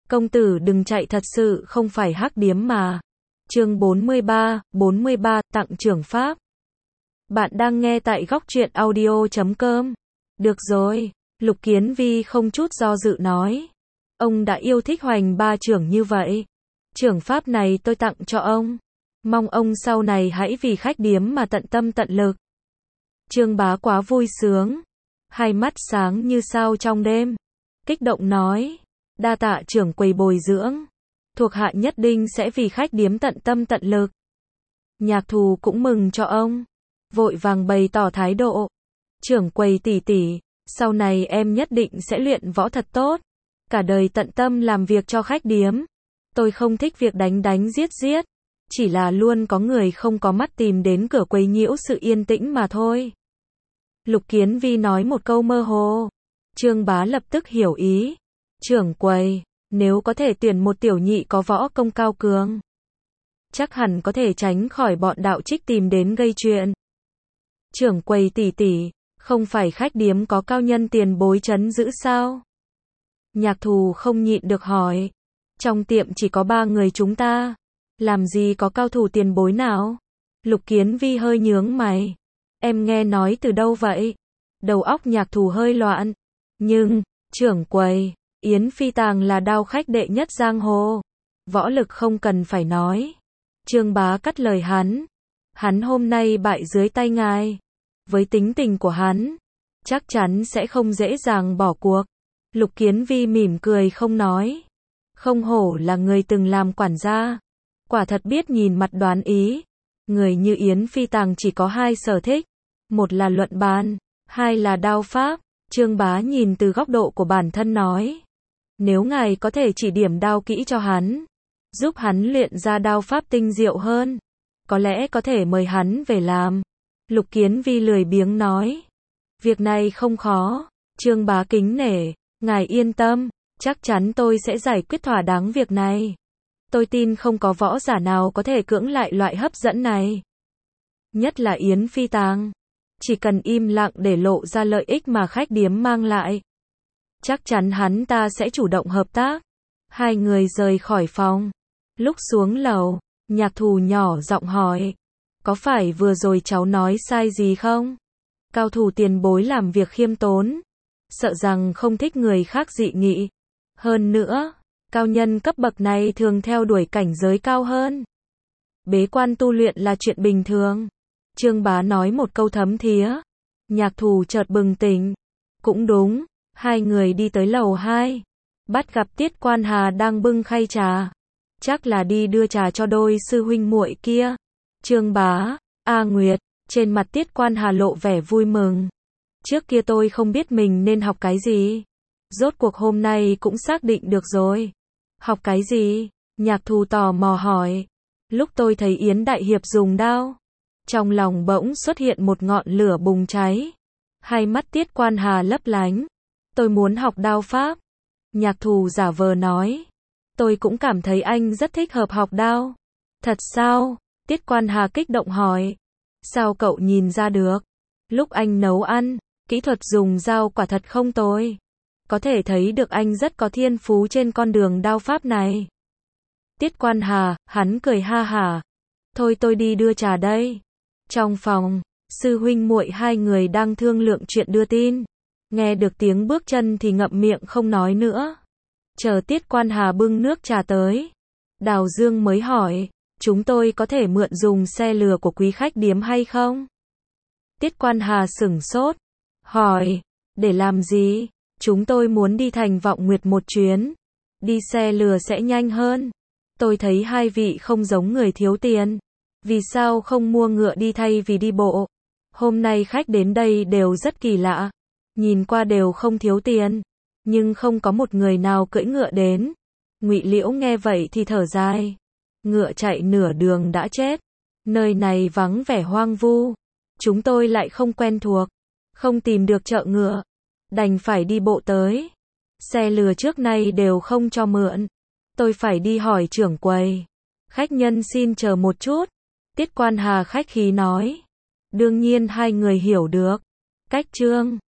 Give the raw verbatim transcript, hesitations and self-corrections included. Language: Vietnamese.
Công tử đừng chạy, thật sự không phải hắc điếm mà. Chương bốn mươi ba, bốn mươi ba, tặng trưởng pháp. Bạn đang nghe tại góc truyện audio chấm com. Được rồi, Lục Kiến Vi không chút do dự nói. Ông đã yêu thích Hoành ba trưởng như vậy. Trưởng pháp này tôi tặng cho ông. Mong ông sau này hãy vì khách điếm mà tận tâm tận lực. Trương Bá quá vui sướng. Hai mắt sáng như sao trong đêm. Kích động nói. Đa tạ trưởng quầy bồi dưỡng. Thuộc hạ nhất định sẽ vì khách điếm tận tâm tận lực. Nhạc Thù cũng mừng cho ông. Vội vàng bày tỏ thái độ. Trưởng quầy tỷ tỷ, sau này em nhất định sẽ luyện võ thật tốt. Cả đời tận tâm làm việc cho khách điếm. Tôi không thích việc đánh đánh giết giết. Chỉ là luôn có người không có mắt tìm đến cửa quấy nhiễu sự yên tĩnh mà thôi. Lục Kiến Vi nói một câu mơ hồ. Trương Bá lập tức hiểu ý. Trưởng quầy, nếu có thể tuyển một tiểu nhị có võ công cao cường, chắc hẳn có thể tránh khỏi bọn đạo trích tìm đến gây chuyện. Trưởng quầy tỷ tỷ, không phải khách điếm có cao nhân tiền bối trấn giữ sao? Nhạc Thù không nhịn được hỏi. Trong tiệm chỉ có ba người chúng ta, làm gì có cao thủ tiền bối nào? Lục Kiến Vi hơi nhướng mày. Em nghe nói từ đâu vậy? Đầu óc Nhạc Thù hơi loạn. Nhưng, trưởng quầy, Yến Phi Tàng là đao khách đệ nhất giang hồ. Võ lực không cần phải nói. Trương Bá cắt lời hắn. Hắn hôm nay bại dưới tay ngài. Với tính tình của hắn, chắc chắn sẽ không dễ dàng bỏ cuộc. Lục Kiến Vi mỉm cười không nói. Không hổ là người từng làm quản gia. Quả thật biết nhìn mặt đoán ý. Người như Yến Phi Tàng chỉ có hai sở thích. Một là luận bàn, hai là đao pháp. Trương Bá nhìn từ góc độ của bản thân nói. Nếu ngài có thể chỉ điểm đao kỹ cho hắn, giúp hắn luyện ra đao pháp tinh diệu hơn, có lẽ có thể mời hắn về làm. Lục Kiến Vi lười biếng nói. Việc này không khó. Trương Bá kính nể. Ngài yên tâm, chắc chắn tôi sẽ giải quyết thỏa đáng việc này. Tôi tin không có võ giả nào có thể cưỡng lại loại hấp dẫn này. Nhất là Yến Phi Tàng. Chỉ cần im lặng để lộ ra lợi ích mà khách điếm mang lại, chắc chắn hắn ta sẽ chủ động hợp tác. Hai người rời khỏi phòng. Lúc xuống lầu, Nhạc Thù nhỏ giọng hỏi. Có phải vừa rồi cháu nói sai gì không? Cao thủ tiền bối làm việc khiêm tốn, sợ rằng không thích người khác dị nghị. Hơn nữa, cao nhân cấp bậc này thường theo đuổi cảnh giới cao hơn. Bế quan tu luyện là chuyện bình thường. Trương Bá nói một câu thấm thía. Nhạc Thù chợt bừng tỉnh. Cũng đúng. Hai người đi tới lầu hai. Bắt gặp Tiết Quan Hà đang bưng khay trà. Chắc là đi đưa trà cho đôi sư huynh muội kia. Trương Bá, A Nguyệt, trên mặt Tiết Quan Hà lộ vẻ vui mừng. Trước kia tôi không biết mình nên học cái gì. Rốt cuộc hôm nay cũng xác định được rồi. Học cái gì? Nhạc Thù tò mò hỏi. Lúc tôi thấy Yến Đại Hiệp dùng đao, trong lòng bỗng xuất hiện một ngọn lửa bùng cháy. Hai mắt Tiết Quan Hà lấp lánh. Tôi muốn học đao pháp. Nhạc Thù giả vờ nói. Tôi cũng cảm thấy anh rất thích hợp học đao. Thật sao? Tiết Quan Hà kích động hỏi. Sao cậu nhìn ra được? Lúc anh nấu ăn, kỹ thuật dùng dao quả thật không tồi. Có thể thấy được anh rất có thiên phú trên con đường đao pháp này. Tiết Quan Hà, hắn cười ha hả. Thôi tôi đi đưa trà đây. Trong phòng, sư huynh muội hai người đang thương lượng chuyện đưa tin. Nghe được tiếng bước chân thì ngậm miệng không nói nữa. Chờ Tiết Quan Hà bưng nước trà tới, Đào Dương mới hỏi. Chúng tôi có thể mượn dùng xe lừa của quý khách điếm hay không? Tiết Quan Hà sửng sốt. Hỏi. Để làm gì? Chúng tôi muốn đi thành Vọng Nguyệt một chuyến. Đi xe lừa sẽ nhanh hơn. Tôi thấy hai vị không giống người thiếu tiền. Vì sao không mua ngựa đi thay vì đi bộ? Hôm nay khách đến đây đều rất kỳ lạ. Nhìn qua đều không thiếu tiền. Nhưng không có một người nào cưỡi ngựa đến. Ngụy Liễu nghe vậy thì thở dài. Ngựa chạy nửa đường đã chết. Nơi này vắng vẻ hoang vu. Chúng tôi lại không quen thuộc. Không tìm được chợ ngựa. Đành phải đi bộ tới. Xe lừa trước nay đều không cho mượn. Tôi phải đi hỏi trưởng quầy. Khách nhân xin chờ một chút. Tiết Quan Hà khách khí nói. Đương nhiên hai người hiểu được. Cách chương